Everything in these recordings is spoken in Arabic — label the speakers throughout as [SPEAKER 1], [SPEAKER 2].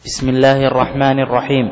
[SPEAKER 1] بسم الله الرحمن الرحيم.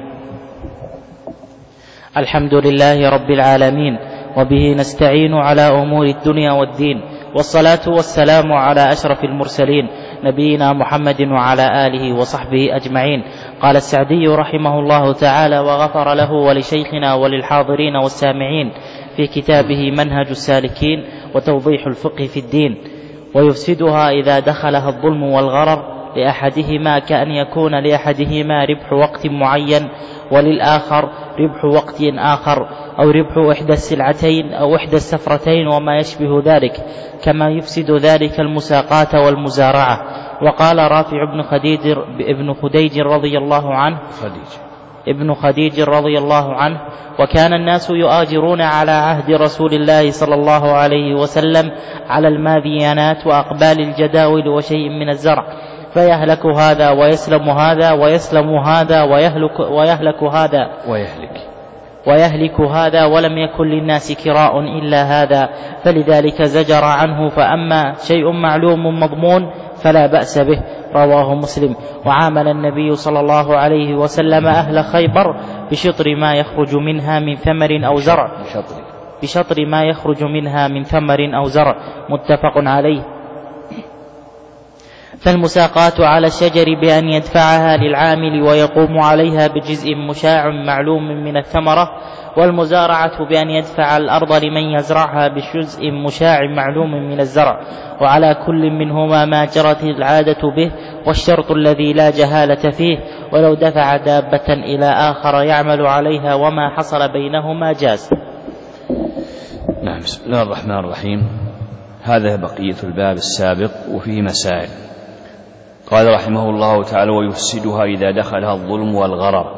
[SPEAKER 1] الحمد لله رب العالمين، وبه نستعين على أمور الدنيا والدين، والصلاة والسلام على أشرف المرسلين نبينا محمد وعلى آله وصحبه أجمعين. قال السعدي رحمه الله تعالى وغفر له ولشيخنا وللحاضرين والسامعين في كتابه منهج السالكين وتوضيح الفقه في الدين: ويفسدها إذا دخلها الظلم والغرر لأحدهما، كأن يكون لأحدهما ربح وقت معين وللآخر ربح وقت آخر، أو ربح إحدى السلعتين أو إحدى السفرتين وما يشبه ذلك، كما يفسد ذلك المساقات والمزارعة. وقال رافع ابن خديج رضي الله عنه: وكان الناس يؤاجرون على عهد رسول الله صلى الله عليه وسلم على الماذيانات وأقبال الجداول وشيء من الزرع، فيهلك هذا ويسلم هذا ويسلم هذا ويهلك هذا ولم يكن للناس كراء إلا هذا، فلذلك زجر عنه. فأما شيء معلوم مضمون فلا بأس به. رواه مسلم. وعامل النبي صلى الله عليه وسلم أهل خيبر بشطر ما يخرج منها من ثمر أو زرع، متفق عليه. فالمساقات على الشجر بأن يدفعها للعامل ويقوم عليها بجزء مشاع معلوم من الثمرة، والمزارعة بأن يدفع الأرض لمن يزرعها بجزء مشاع معلوم من الزرع، وعلى كل منهما ما جرت العادة به، والشرط الذي لا جهالة فيه، ولو دفع دابة إلى آخر يعمل عليها وما حصل بينهما جاز.
[SPEAKER 2] نعم. بسم الله الرحمن الرحيم. هذا بقية الباب السابق وفيه مسائل. قال رحمه الله تعالى: ويفسدها إذا دخلها الظلم والغرر.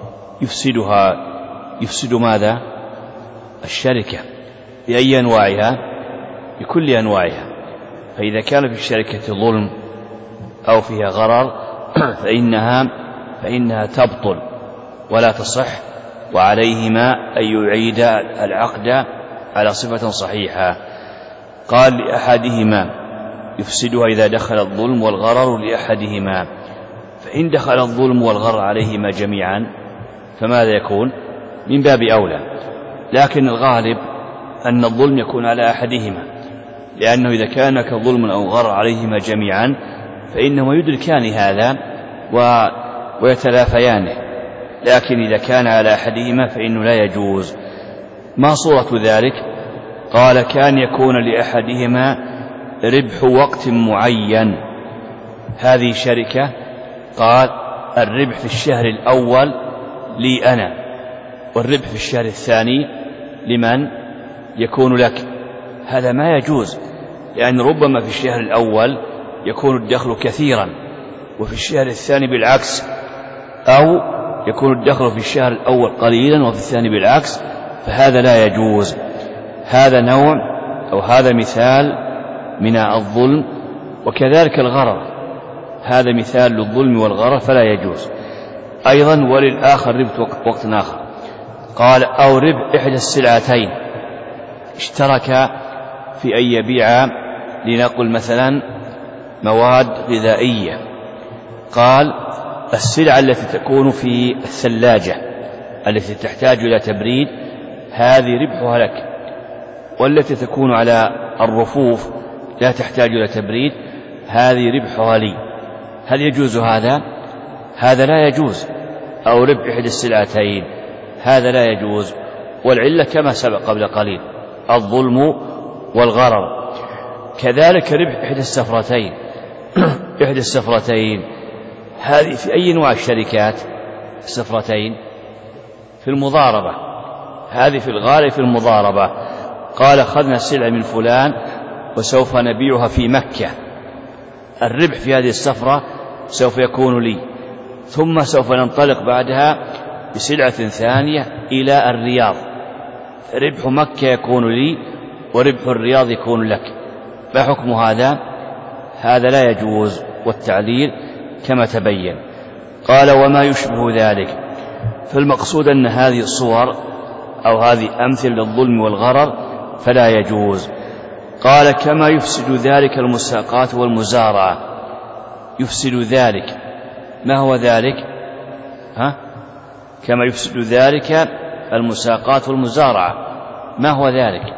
[SPEAKER 2] يفسد ماذا؟ الشركة بأي أنواعها؟ بكل أنواعها. فإذا كان في الشركة ظلم أو فيها غرر فإنها تبطل ولا تصح، وعليهما أن يعيد العقد على صفة صحيحة. قال: لأحدهما يفسدها إذا دخل الظلم والغرر لأحدهما، فإن دخل الظلم والغرر عليهما جميعا فماذا يكون؟ من باب أولى، لكن الغالب أن الظلم يكون على أحدهما، لأنه إذا كان كظلم أو غرر عليهما جميعا فإنهما يدركان هذا ويتلافيانه، لكن إذا كان على أحدهما فإنه لا يجوز. ما صورة ذلك؟ قال: كان يكون لأحدهما ربح وقت معين. هذه شركة، قال: الربح في الشهر الأول لي أنا، والربح في الشهر الثاني لمن يكون لك. هذا ما يجوز، لأن ربما في الشهر الأول يكون الدخل كثيرا، وفي الشهر الثاني بالعكس، أو يكون الدخل في الشهر الأول قليلا وفي الثاني بالعكس، فهذا لا يجوز. هذا نوع أو هذا مثال من الظلم، وكذلك الغرر هذا مثال للظلم والغرر فلا يجوز. أيضا وللآخر ربح وقت آخر. قال: أو ربح إحدى السلعتين. اشترك في أن يبيع، لنقل مثلا مواد غذائية. قال: السلعة التي تكون في الثلاجة التي تحتاج إلى تبريد هذه ربحها لك، والتي تكون على الرفوف لا تحتاج إلى تبريد هذه ربحها لي. هل يجوز هذا؟ هذا لا يجوز. أو ربح إحدى السلعتين، هذا لا يجوز. والعلة كما سبق قبل قليل: الظلم والغرر. كذلك ربح إحدى السفرتين. إحدى السفرتين هذه في أي نوع الشركات؟ السفرتين في المضاربة، هذه في الغالب في المضاربة. قال: أخذنا السلعة من فلان وسوف نبيعها في مكة. الربح في هذه السفرة سوف يكون لي، ثم سوف ننطلق بعدها بسلعة ثانية إلى الرياض. ربح مكة يكون لي وربح الرياض يكون لك. ما حكم هذا؟ هذا لا يجوز، والتعليل كما تبين. قال: وما يشبه ذلك. فالمقصود أن هذه الصور أو هذه أمثل للظلم والغرر فلا يجوز. قال: كما يفسد ذلك المساقات والمزارعة. يفسد ذلك، ما هو ذلك؟ كما يفسد ذلك المساقات والمزارعة. ما هو ذلك؟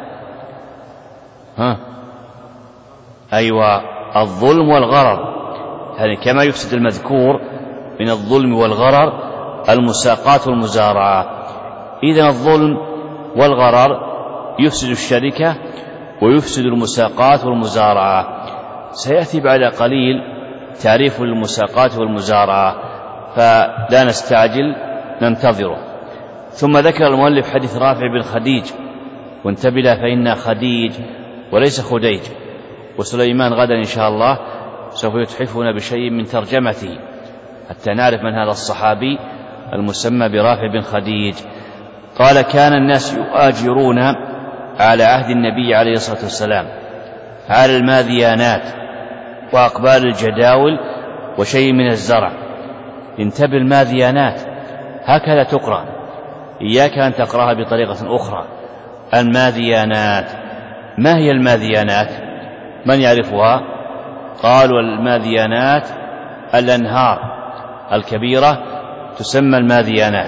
[SPEAKER 2] أيوة، الظلم والغرر. يعني كما يفسد المذكور من الظلم والغرر المساقات والمزارعة. إذن الظلم والغرر يفسد الشركة ويفسد المساقات والمزارعة. سيأتي بعد قليل تعريف المساقات والمزارعة، فلا نستعجل ننتظره. ثم ذكر المؤلف حديث رافع بن خديج، وانتبه له فإن خديج وليس خديج، وسليمان غدا إن شاء الله سوف يتحفنا بشيء من ترجمته حتى نعرف من هذا الصحابي المسمى برافع بن خديج. قال: كان الناس يؤاجرون على عهد النبي عليه الصلاة والسلام على الماذيانات وأقبال الجداول وشيء من الزرع. انتبه، الماذيانات هكذا تقرأ، إياك أن تقرأها بطريقة أخرى. الماذيانات. ما هي الماذيانات؟ من يعرفها؟ قالوا: الماذيانات الأنهار الكبيرة تسمى الماذيانات.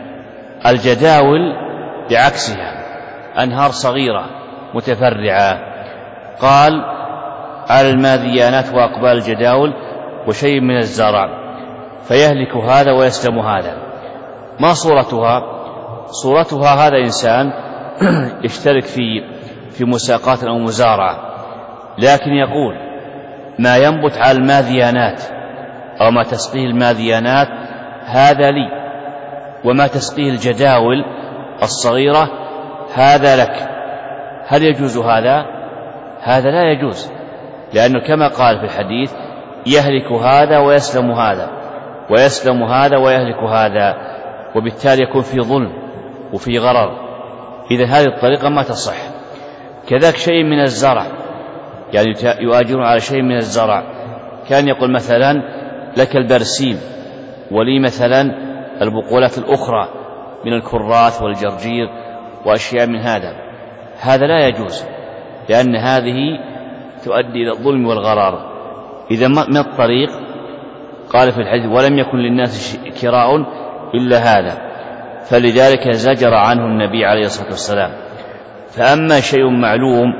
[SPEAKER 2] الجداول بعكسها أنهار صغيرة متفرعة. قال: على الماذيانات وأقبال الجداول وشيء من الزرع، فيهلك هذا ويسلم هذا. ما صورتها؟ صورتها هذا إنسان يشترك في مساقات أو مزارعة، لكن يقول: ما ينبت على الماذيانات أو ما تسقيه الماذيانات هذا لي، وما تسقيه الجداول الصغيرة هذا لك. هل يجوز هذا؟ هذا لا يجوز، لأنه كما قال في الحديث: يهلك هذا ويسلم هذا، ويسلم هذا ويهلك هذا، وبالتالي يكون في ظلم وفي غرر. إذا هذه الطريقة ما تصح. كذلك شيء من الزرع، يعني يؤاجرون على شيء من الزرع. كان يقول مثلا: لك البرسيم، ولي مثلا البقولات الأخرى من الكراث والجرجير وأشياء من هذا. هذا لا يجوز، لأن هذه تؤدي إلى الظلم والغرار. إذا من الطريق؟ قال في الحديث: ولم يكن للناس كراء إلا هذا، فلذلك زجر عنه النبي عليه الصلاة والسلام. فأما شيء معلوم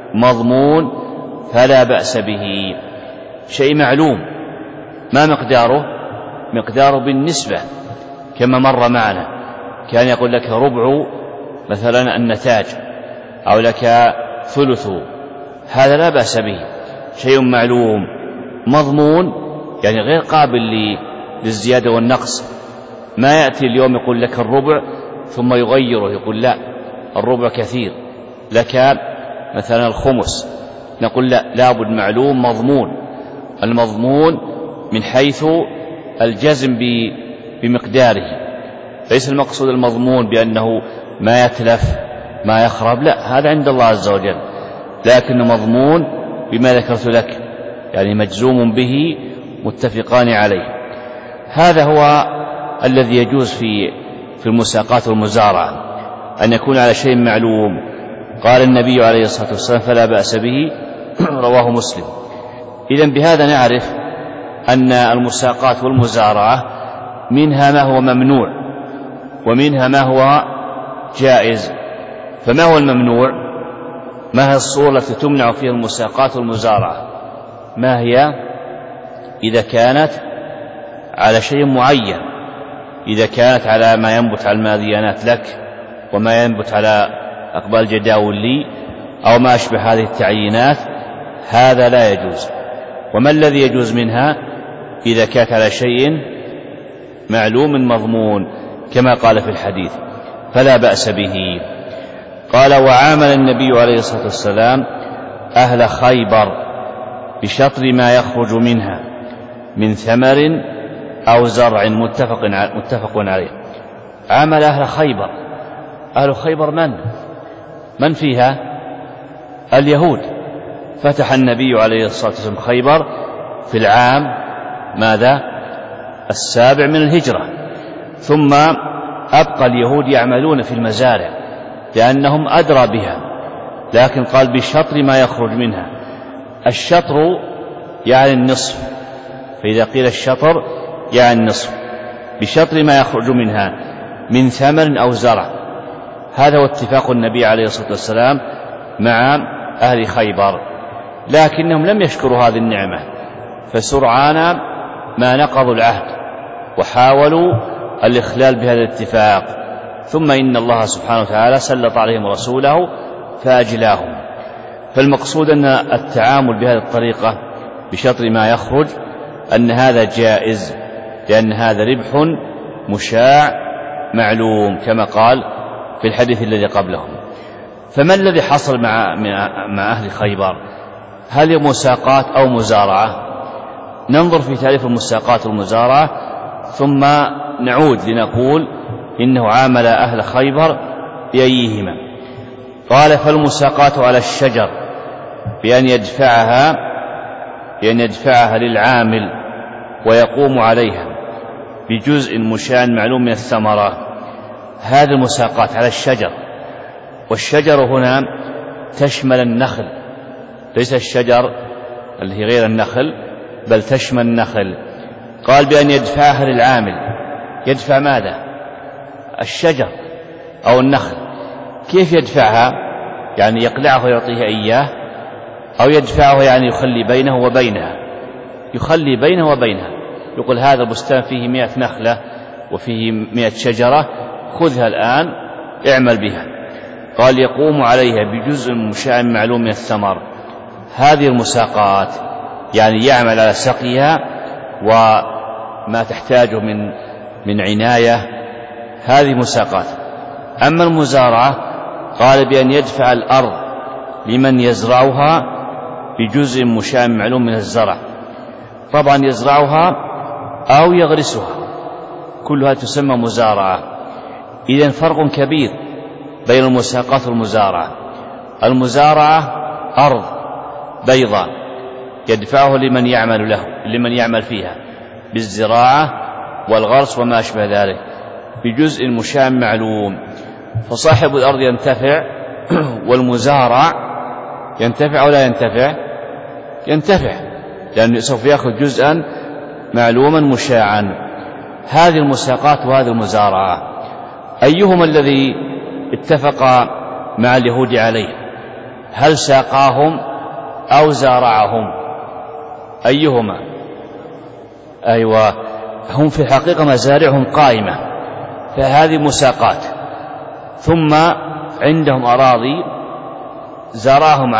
[SPEAKER 2] مضمون فلا بأس به. شيء معلوم، ما مقداره؟ مقداره بالنسبة كما مر معنا. كان يقول لك ربع مثلا النتاج، أو لك ثلثه، هذا لا بأس به. شيء معلوم مضمون يعني غير قابل للزيادة والنقص. ما يأتي اليوم يقول لك الربع ثم يغيره، يقول لا الربع كثير، لك مثلا الخمس، نقول لا، لابد معلوم مضمون. المضمون من حيث الجزم بمقداره، ليس المقصود المضمون بأنه ما يتلف ما يخرب، لا، هذا عند الله عز وجل، لكنه مضمون بما ذكرت لك، يعني مجزوم به متفقان عليه. هذا هو الذي يجوز في المساقات والمزارعة، أن يكون على شيء معلوم. قال النبي عليه الصلاة والسلام: فلا بأس به. رواه مسلم. إذن بهذا نعرف أن المساقات والمزارعة منها ما هو ممنوع ومنها ما هو جائز. فما هو الممنوع؟ ما هي الصورة التي تمنع فيها المساقات والمزارعة؟ ما هي؟ إذا كانت على شيء معين، إذا كانت على ما ينبت على الماذيانات لك، وما ينبت على أقبال جداول لي، أو ما أشبه هذه التعيينات، هذا لا يجوز. وما الذي يجوز منها؟ إذا كانت على شيء معلوم مضمون كما قال في الحديث: فلا بأس به. قال: وعامل النبي عليه الصلاة والسلام أهل خيبر بشطر ما يخرج منها من ثمر أو زرع متفق عليه. عامل أهل خيبر. أهل خيبر من فيها؟ اليهود. فتح النبي عليه الصلاة والسلام خيبر في العام ماذا؟ 7 من الهجرة. ثم أبقى اليهود يعملون في المزارع لأنهم أدرى بها، لكن قال بشطر ما يخرج منها. الشطر يعني النصف، فإذا قيل الشطر يعني النصف. بشطر ما يخرج منها من ثمر أو زرع. هذا هو اتفاق النبي عليه الصلاة والسلام مع أهل خيبر، لكنهم لم يشكروا هذه النعمة، فسرعان ما نقضوا العهد وحاولوا الإخلال بهذا الاتفاق، ثم إن الله سبحانه وتعالى سلط عليهم رسوله فأجلاهم. فالمقصود أن التعامل بهذه الطريقة بشطر ما يخرج أن هذا جائز، لأن هذا ربح مشاع معلوم كما قال في الحديث الذي قبلهم. فما الذي حصل مع أهل خيبر؟ هل هي مساقات أو مزارعة؟ ننظر في تعريف المساقات والمزارعة ثم نعود لنقول إنه عامل أهل خيبر بأيهما. قال فالمساقات على الشجر بأن يدفعها للعامل ويقوم عليها بجزء مشاع معلوم من الثمرة. هذه المساقات على الشجر، والشجر هنا تشمل النخل، ليس الشجر اللي هي غير النخل بل تشمل النخل. قال بأن يدفعها للعامل. يدفع ماذا؟ الشجر أو النخل. كيف يدفعها؟ يعني يقلعه ويعطيه إياه، أو يدفعه يعني يخلي بينه وبينها، يخلي بينه وبينها، يقول هذا البستان فيه 100 نخلة وفيه 100 شجرة، خذها الآن اعمل بها. قال يقوم عليها بجزء مشاع معلوم من الثمر. هذه المساقات يعني يعمل على سقيها وما تحتاجه من عناية، هذه مساقات. أما المزارعة قال بأن يدفع الأرض لمن يزرعها بجزء مشاع معلوم من الزرع. طبعا يزرعها أو يغرسها، كلها تسمى مزارعة. إذن فرق كبير بين المساقات والمزارعة. المزارعة أرض بيضاء يدفعه لمن يعمل فيها بالزراعة والغرس وما أشبه ذلك بجزء مشاع معلوم، فصاحب الأرض ينتفع، والمزارع ينتفع ولا ينتفع؟ ينتفع، لأنه سوف يأخذ جزءا معلوما مشاعا. هذه المساقات وهذه المزارعة أيهما الذي اتفق مع اليهود عليه؟ هل ساقاهم أو زارعهم؟ أيهما؟ أيوة، هم في الحقيقة مزارعهم قائمة، فهذه مساقات، ثم عندهم أراضي زارعهم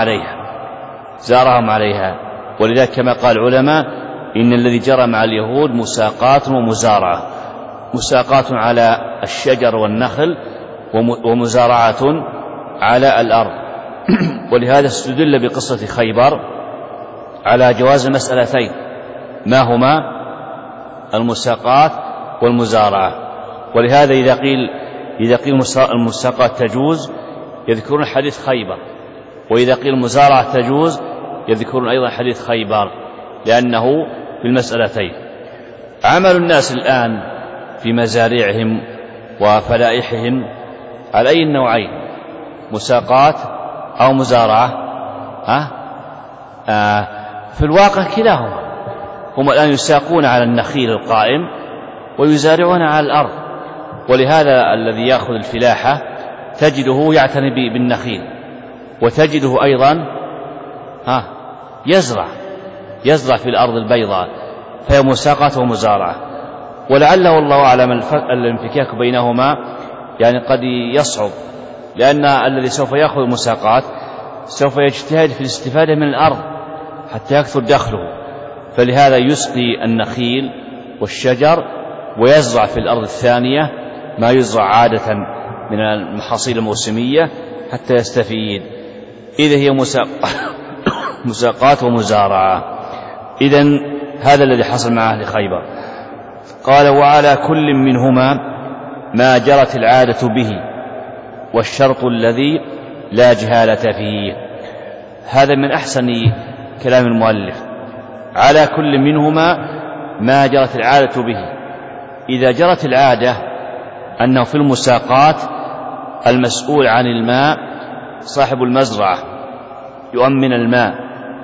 [SPEAKER 2] عليها. ولذلك كما قال العلماء إن الذي جرى مع اليهود مساقات ومزارعة، مساقات على الشجر والنخل ومزارعة على الأرض. ولهذا استدل بقصة خيبر على جواز المسألتين، ما هما؟ المساقات والمزارعة. ولهذا إذا قيل المساقات تجوز يذكرون حديث خيبر، وإذا قيل المزارعة تجوز يذكرون أيضا حديث خيبر، لأنه في المسألتين. عمل الناس الآن في مزارعهم وفلائحهم على أي النوعين؟ مساقات أو مزارعة؟ في الواقع كلاهما. هم الآن يساقون على النخيل القائم ويزارعون على الأرض. ولهذا الذي يأخذ الفلاحة تجده يعتني بالنخيل، وتجده أيضا يزرع في الأرض البيضاء، فهي مساقات ومزارعة. ولعله والله أعلم الانفكاك بينهما يعني قد يصعب، لأن الذي سوف يأخذ المساقات سوف يجتهد في الاستفادة من الأرض حتى يكثر دخله، فلهذا يسقي النخيل والشجر ويزرع في الأرض الثانية ما يزرع عادة من المحاصيل الموسمية حتى يستفيد. إذا هي مساقات ومزارعة. إذن هذا الذي حصل مع أهل خيبر. قال وعلى كل منهما ما جرت العادة به والشرط الذي لا جهالة فيه. هذا من أحسن كلام المؤلف. على كل منهما ما جرت العادة به. إذا جرت العادة أنه في المساقات المسؤول عن الماء صاحب المزرعة يؤمن الماء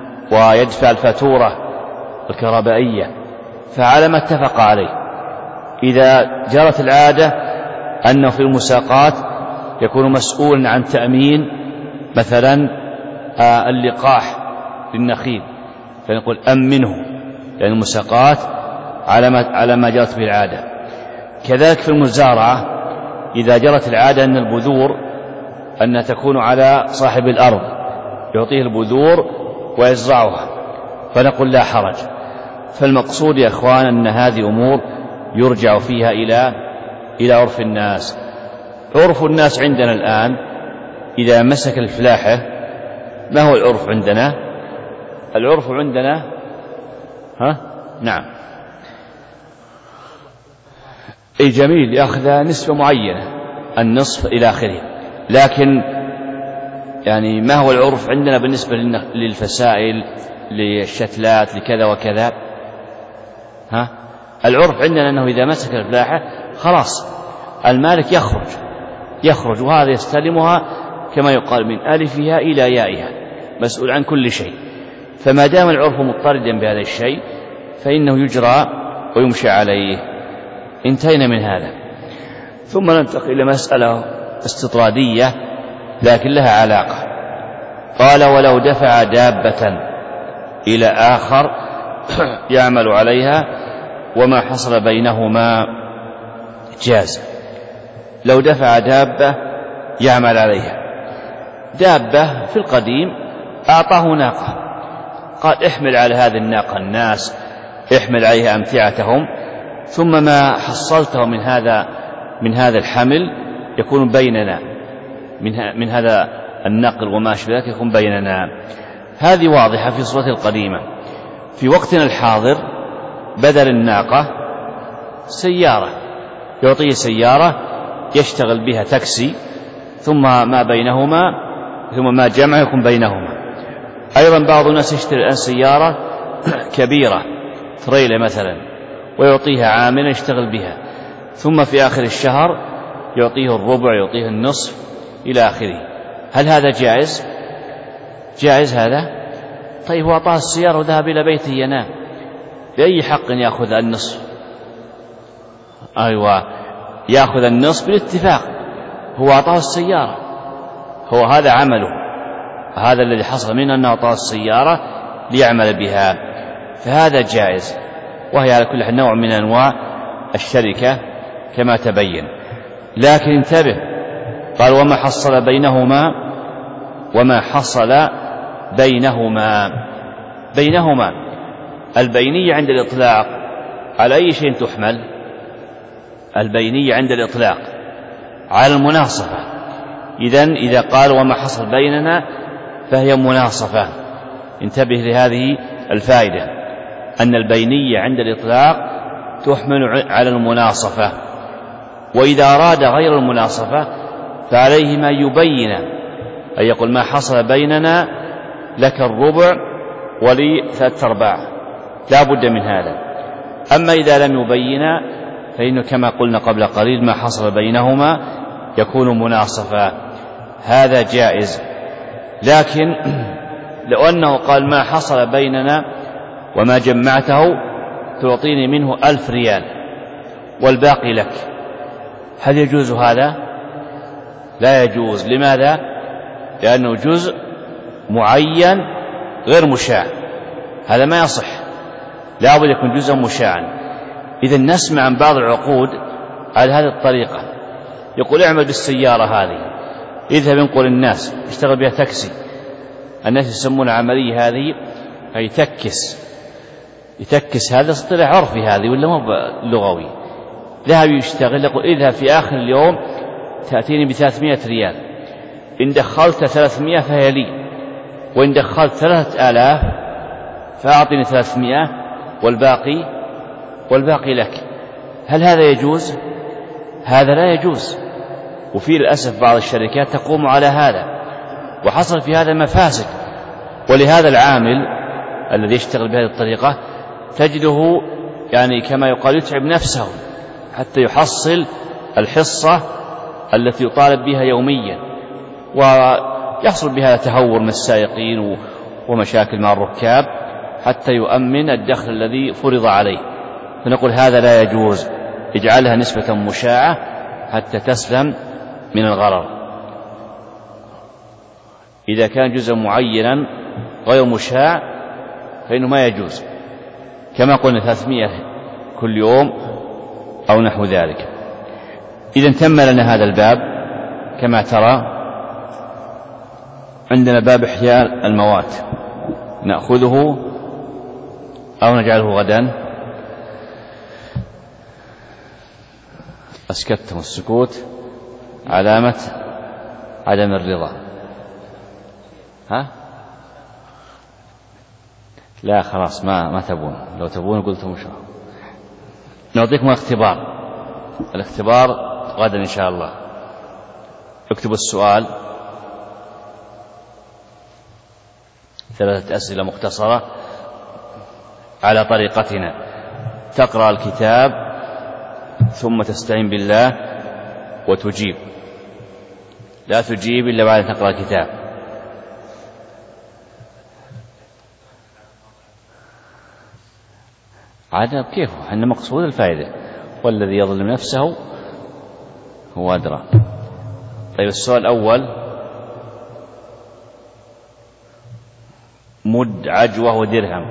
[SPEAKER 2] ويدفع الفاتورة الكهربائية، فعلى ما اتفق عليه. إذا جرت العادة أنه في المساقات يكون مسؤولا عن تأمين مثلا اللقاح للنخيل، فنقول أمنه، لأن المساقات على ما جرت به العادة. كذلك في المزارعة إذا جرت العادة أن البذور أنها تكون على صاحب الأرض يعطيه البذور ويزرعها، فنقول لا حرج. فالمقصود يا أخوان أن هذه أمور يرجع فيها إلى عرف الناس. عرف الناس عندنا الآن إذا مسك الفلاحة، ما هو العرف عندنا؟ العرف عندنا نعم أي جميل، يأخذ نسبة معينة، النصف إلى آخره. لكن يعني ما هو العرف عندنا بالنسبة للفسائل، للشتلات، لكذا وكذا؟ العرف عندنا أنه إذا مسك الفلاحة خلاص المالك يخرج وهذا يستلمها كما يقال من ألفها إلى يائها، مسؤول عن كل شيء. فما دام العرف مضطردا بهذا الشيء فإنه يجرى ويمشى عليه. انتهينا من هذا. ثم ننتقل إلى مسألة استطرادية لكن لها علاقة. قال: ولو دفع دابة إلى آخر يعمل عليها وما حصل بينهما جاز. لو دفع دابة يعمل عليها، دابة في القديم أعطاه ناقة، قال: احمل على هذه الناقة الناس، احمل عليها أمتعتهم، ثم ما حصلته من هذا الحمل يكون بيننا، من هذا النقل وما أشبه ذلك يكون بيننا. هذه واضحة في صورة القديمة. في وقتنا الحاضر بدل الناقة سيارة، يعطيه سيارة يشتغل بها تاكسي، ثم ما جمع يكون بينهما. أيضا بعض الناس يشتري الآن سيارة كبيرة تريلة مثلا ويعطيها عاملا يشتغل بها، ثم في آخر الشهر يعطيه الربع، يعطيه النصف إلى آخره. هل هذا جائز؟ جائز هذا؟ طيب هو أعطاه السيارة وذهب إلى بيته ينام، بأي حق يأخذ النصف؟ أيوة، يأخذ النصف بالاتفاق، هو أعطاه السيارة، هو هذا عمله، هذا الذي حصل منه أنه أعطاه السيارة ليعمل بها، فهذا جائز، وهي على كل نوع من أنواع الشركة كما تبين. لكن انتبه، قال: وما حصل بينهما البينية عند الإطلاق على أي شيء تحمل؟ البينية عند الإطلاق على المناصفة. إذا قال وما حصل بيننا فهي مناصفة. انتبه لهذه الفائدة، أن البينية عند الإطلاق تحمل على المناصفة، وإذا أراد غير المناصفة فعليه ما يبين، أي يقول: ما حصل بيننا لك الربع ولي 3/4، لا بد من هذا. أما إذا لم يبين فإنه كما قلنا قبل قليل ما حصل بينهما يكون مناصفة، هذا جائز. لكن لو أنه قال: ما حصل بيننا وما جمعته تعطيني منه 1000 ريال والباقي لك، هل يجوز هذا؟ لا يجوز. لماذا؟ لأنه جزء معين غير مشاع، هذا ما يصح، لا بد يكون جزءا مشاعا. إذا نسمع عن بعض العقود على هذه الطريقة، يقول: اعمل بالسيارة هذه، اذهب انقل الناس، اشتغل بها تاكسي. الناس يسمون العملية هذه يتكس، هذا اصطلاح عرفي هذه ولا مو لغوي. ذهب يشتغل، يقول: اذهب في آخر اليوم تأتيني ب300 ريال، إن دخلت 300 فهي لي، وإن دخلت 3000 فأعطني 300 والباقي لك. هل هذا يجوز؟ هذا لا يجوز. وفي للأسف بعض الشركات تقوم على هذا، وحصل في هذا مفاسد. ولهذا العامل الذي يشتغل بهذه الطريقة تجده يعني كما يقال يتعب نفسه حتى يحصل الحصة التي يطالب بها يوميا، ويحصل بها تهور من السائقين ومشاكل مع الركاب حتى يؤمن الدخل الذي فرض عليه. فنقول هذا لا يجوز، اجعلها نسبة مشاعة حتى تسلم من الغرر. إذا كان جزءا معينا غير مشاع فإنه ما يجوز، كما قلنا 300 كل يوم أو نحو ذلك. إذا تم لنا هذا الباب. كما ترى عندنا باب إحياء الموات، نأخذه أو نجعله غدا؟ أسكتتم، السكوت علامة عدم الرضا. ها؟ لا خلاص، ما تبون. لو تبون قلتم شو. نعطيكم الاختبار غدا إن شاء الله. اكتبوا السؤال، 3 أسئلة مختصرة على طريقتنا. تقرأ الكتاب ثم تستعين بالله وتجيب، لا تجيب إلا بعد أن تقرأ الكتاب. عاد كيفه، أن مقصود الفائدة، والذي يظلم نفسه هو أدرى. طيب السؤال الأول: مد عجوة ودرهم.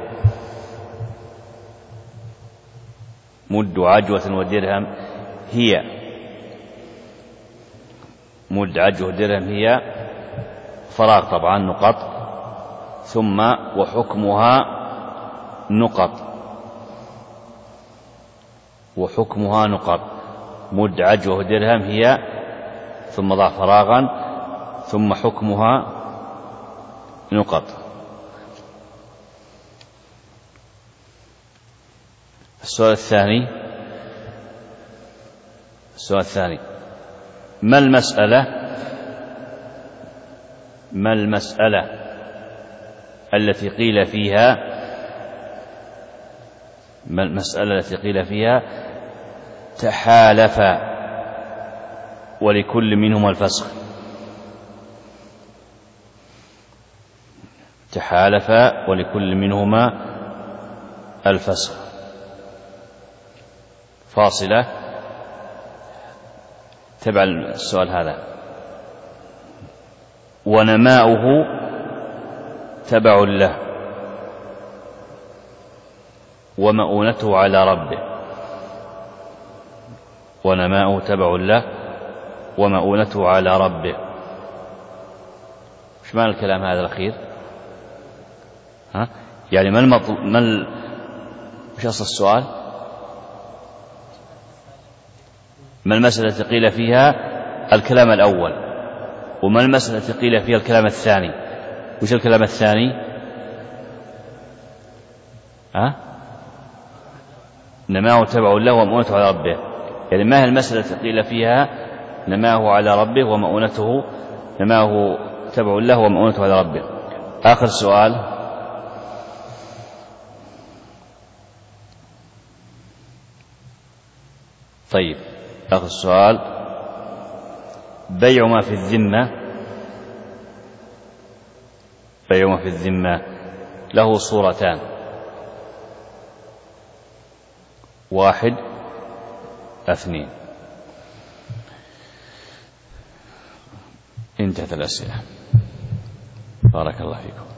[SPEAKER 2] مد عجوة ودرهم هي. مد عجوة ودرهم هي فراغ طبعا نقط، ثم وحكمها نقط. وحكمها نقط. مد عجوة ودرهم هي، ثم ضع فراغا، ثم حكمها نقط. السؤال الثاني: ما المسألة التي قيل فيها تحالف ولكل منهما الفسخ؟ تحالف ولكل منهما الفسخ. فاصلة تبع السؤال هذا. ونماؤه تبع له، ومؤونته على ربه. ونماؤه تبع له ومؤونته على ربه. ايش معنى الكلام هذا الأخير؟ يعني ايش أصل السؤال؟ ما المسألة التي قيل فيها الكلام الأول، وما المسألة التي قيل فيها الكلام الثاني؟ وش الكلام الثاني؟ نماه تبع له ومؤونته على ربه. يعني ما هي المسألة التي قيل فيها نماه على ربه ومؤونته، نماه تبع له ومؤونته على ربه؟ آخر سؤال: طيب آخر سؤال: بيع ما في الذمة له صورتان: 1 2. انتهت الأسئلة. بارك الله فيكم.